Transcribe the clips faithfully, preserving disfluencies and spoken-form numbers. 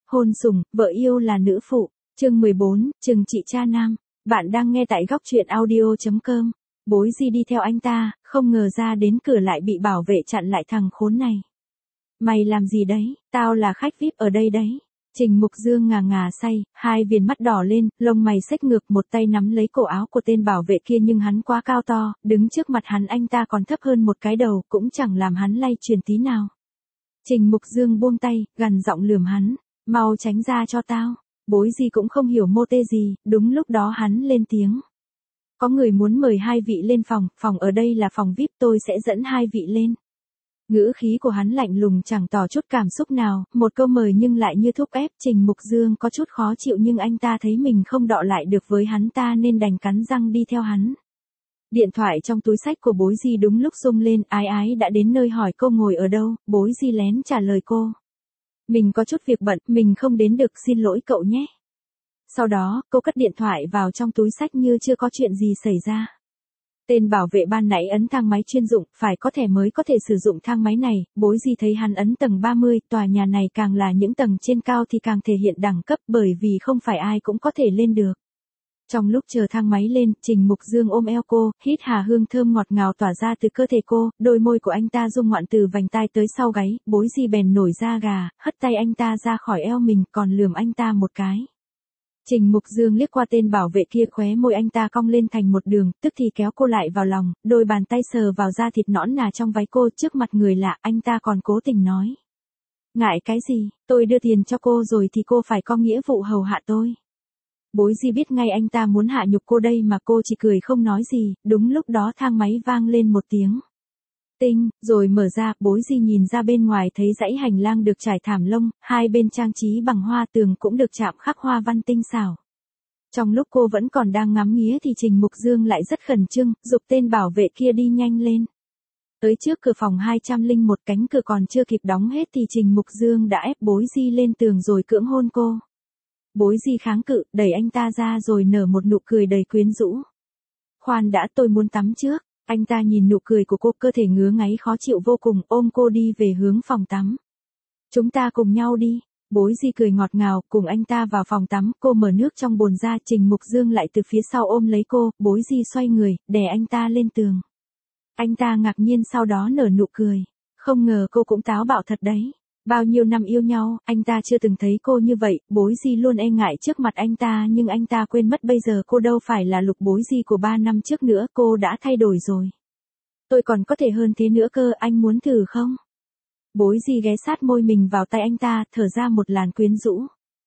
Hôn sủng, vợ yêu là nữ phụ. Chương mười bốn, trừng trị cha nam. Bạn đang nghe tại góc truyện audio chấm com. Bối Di đi theo anh ta, không ngờ ra đến cửa lại bị bảo vệ chặn lại thằng khốn này. Mày làm gì đấy, tao là khách vi ai pi ở đây đấy. Trình Mục Dương ngà ngà say, hai viền mắt đỏ lên, lông mày xếch ngược, một tay nắm lấy cổ áo của tên bảo vệ kia nhưng hắn quá cao to, đứng trước mặt hắn anh ta còn thấp hơn một cái đầu, cũng chẳng làm hắn lay chuyển tí nào. Trình Mục Dương buông tay, gằn giọng lườm hắn, mau tránh ra cho tao. Bối Di cũng không hiểu mô tê gì, đúng lúc đó hắn lên tiếng. Có người muốn mời hai vị lên phòng, phòng ở đây là phòng vi ai pi, tôi sẽ dẫn hai vị lên. Ngữ khí của hắn lạnh lùng chẳng tỏ chút cảm xúc nào, một câu mời nhưng lại như thúc ép. Trình Mục Dương có chút khó chịu nhưng anh ta thấy mình không đọ lại được với hắn ta nên đành cắn răng đi theo hắn. Điện thoại trong túi xách của Bối Di đúng lúc rung lên, ái ái đã đến nơi hỏi cô ngồi ở đâu, Bối Di lén trả lời cô. Mình có chút việc bận, mình không đến được, xin lỗi cậu nhé. Sau đó, cô cất điện thoại vào trong túi xách như chưa có chuyện gì xảy ra. Tên bảo vệ ban nãy ấn thang máy chuyên dụng, phải có thẻ mới có thể sử dụng thang máy này. Bối Di thấy hắn ấn tầng ba mươi, tòa nhà này càng là những tầng trên cao thì càng thể hiện đẳng cấp bởi vì không phải ai cũng có thể lên được. Trong lúc chờ thang máy lên, Trình Mục Dương ôm eo cô, hít hà hương thơm ngọt ngào tỏa ra từ cơ thể cô, đôi môi của anh ta rung ngoạn từ vành tai tới sau gáy, Bối Di bèn nổi da gà, hất tay anh ta ra khỏi eo mình, còn lườm anh ta một cái. Trình Mục Dương liếc qua tên bảo vệ kia, khóe môi anh ta cong lên thành một đường, tức thì kéo cô lại vào lòng, đôi bàn tay sờ vào da thịt nõn nà trong váy cô, trước mặt người lạ, anh ta còn cố tình nói. Ngại cái gì, tôi đưa tiền cho cô rồi thì cô phải có nghĩa vụ hầu hạ tôi. Bối Di biết ngay anh ta muốn hạ nhục cô đây mà cô chỉ cười không nói gì, đúng lúc đó thang máy vang lên một tiếng. Tinh, rồi mở ra, Bối Di nhìn ra bên ngoài thấy dãy hành lang được trải thảm lông, hai bên trang trí bằng hoa, tường cũng được chạm khắc hoa văn tinh xảo. Trong lúc cô vẫn còn đang ngắm nghía thì Trình Mục Dương lại rất khẩn trương, giục tên bảo vệ kia đi nhanh lên. Tới trước cửa phòng hai trăm lẻ một, cánh cửa còn chưa kịp đóng hết thì Trình Mục Dương đã ép Bối Di lên tường rồi cưỡng hôn cô. Bối Di kháng cự, đẩy anh ta ra rồi nở một nụ cười đầy quyến rũ. Khoan đã, tôi muốn tắm trước. Anh ta nhìn nụ cười của cô, cơ thể ngứa ngáy khó chịu vô cùng, ôm cô đi về hướng phòng tắm. Chúng ta cùng nhau đi. Bối Di cười ngọt ngào, cùng anh ta vào phòng tắm, cô mở nước trong bồn ra, Trình Mục Dương lại từ phía sau ôm lấy cô, Bối Di xoay người, đè anh ta lên tường. Anh ta ngạc nhiên sau đó nở nụ cười. Không ngờ cô cũng táo bạo thật đấy. Bao nhiêu năm yêu nhau, anh ta chưa từng thấy cô như vậy, Bối Di luôn e ngại trước mặt anh ta nhưng anh ta quên mất bây giờ cô đâu phải là Lục Bối Di của ba năm trước nữa, cô đã thay đổi rồi. Tôi còn có thể hơn thế nữa cơ, anh muốn thử không? Bối Di ghé sát môi mình vào tay anh ta, thở ra một làn quyến rũ.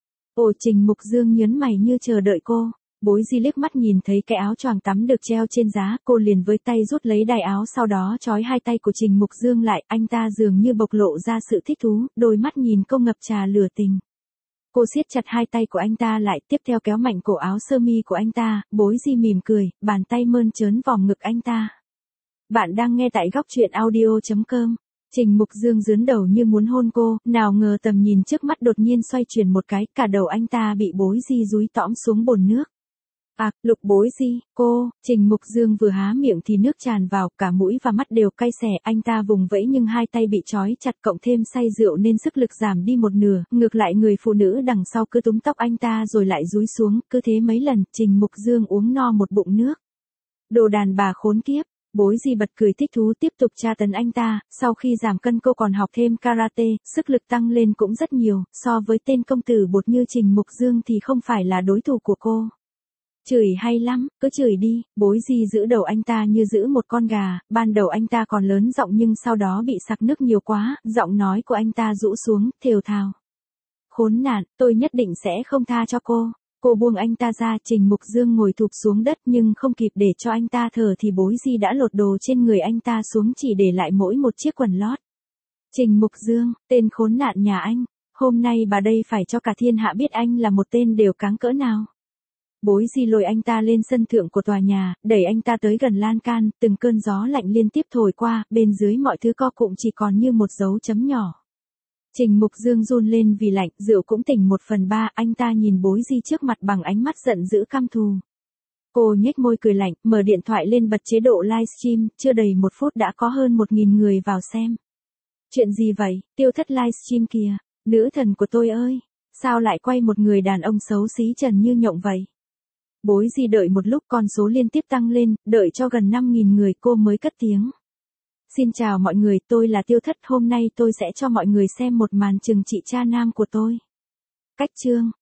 Ồ, Trình Mục Dương nhớn mày như chờ đợi cô. Bối Di liếc mắt nhìn thấy cái áo choàng tắm được treo trên giá, cô liền với tay rút lấy đai áo sau đó trói hai tay của Trình Mục Dương lại, anh ta dường như bộc lộ ra sự thích thú, đôi mắt nhìn cô ngập trà lửa tình. Cô siết chặt hai tay của anh ta lại, tiếp theo kéo mạnh cổ áo sơ mi của anh ta, Bối Di mỉm cười, bàn tay mơn trớn vòng ngực anh ta. Bạn đang nghe tại góc truyện audio chấm com. Trình Mục Dương giương đầu như muốn hôn cô, nào ngờ tầm nhìn trước mắt đột nhiên xoay chuyển một cái, cả đầu anh ta bị Bối Di dúi tõm xuống bồn nước. À, Lục Bối Di, cô, Trình Mục Dương vừa há miệng thì nước tràn vào, cả mũi và mắt đều cay xè, anh ta vùng vẫy nhưng hai tay bị trói chặt cộng thêm say rượu nên sức lực giảm đi một nửa, ngược lại người phụ nữ đằng sau cứ túm tóc anh ta rồi lại dúi xuống, cứ thế mấy lần, Trình Mục Dương uống no một bụng nước. Đồ đàn bà khốn kiếp. Bối Di bật cười thích thú tiếp tục tra tấn anh ta, sau khi giảm cân cô còn học thêm karate, sức lực tăng lên cũng rất nhiều, so với tên công tử bột như Trình Mục Dương thì không phải là đối thủ của cô. Chửi hay lắm, cứ chửi đi, Bối Di giữ đầu anh ta như giữ một con gà, ban đầu anh ta còn lớn giọng nhưng sau đó bị sặc nước nhiều quá, giọng nói của anh ta rũ xuống, thều thào. Khốn nạn, tôi nhất định sẽ không tha cho cô. Cô buông anh ta ra, Trình Mục Dương ngồi thụp xuống đất nhưng không kịp để cho anh ta thở thì Bối Di đã lột đồ trên người anh ta xuống chỉ để lại mỗi một chiếc quần lót. Trình Mục Dương, tên khốn nạn nhà anh, hôm nay bà đây phải cho cả thiên hạ biết anh là một tên đều cáng cỡ nào. Bối Di lôi anh ta lên sân thượng của tòa nhà, đẩy anh ta tới gần lan can, từng cơn gió lạnh liên tiếp thổi qua, bên dưới mọi thứ co cụm chỉ còn như một dấu chấm nhỏ. Trình Mục Dương run lên vì lạnh, rượu cũng tỉnh một phần ba, anh ta nhìn Bối Di trước mặt bằng ánh mắt giận dữ căm thù. Cô nhếch môi cười lạnh, mở điện thoại lên bật chế độ livestream, chưa đầy một phút đã có hơn một nghìn người vào xem. Chuyện gì vậy, tiêu thất livestream kìa, nữ thần của tôi ơi. Sao lại quay một người đàn ông xấu xí Trần Như Nhộng vậy? Bối Di đợi một lúc con số liên tiếp tăng lên, đợi cho gần năm nghìn người cô mới cất tiếng. Xin chào mọi người, tôi là Tiêu Thất, hôm nay tôi sẽ cho mọi người xem một màn trừng trị cha nam của tôi. Cách chương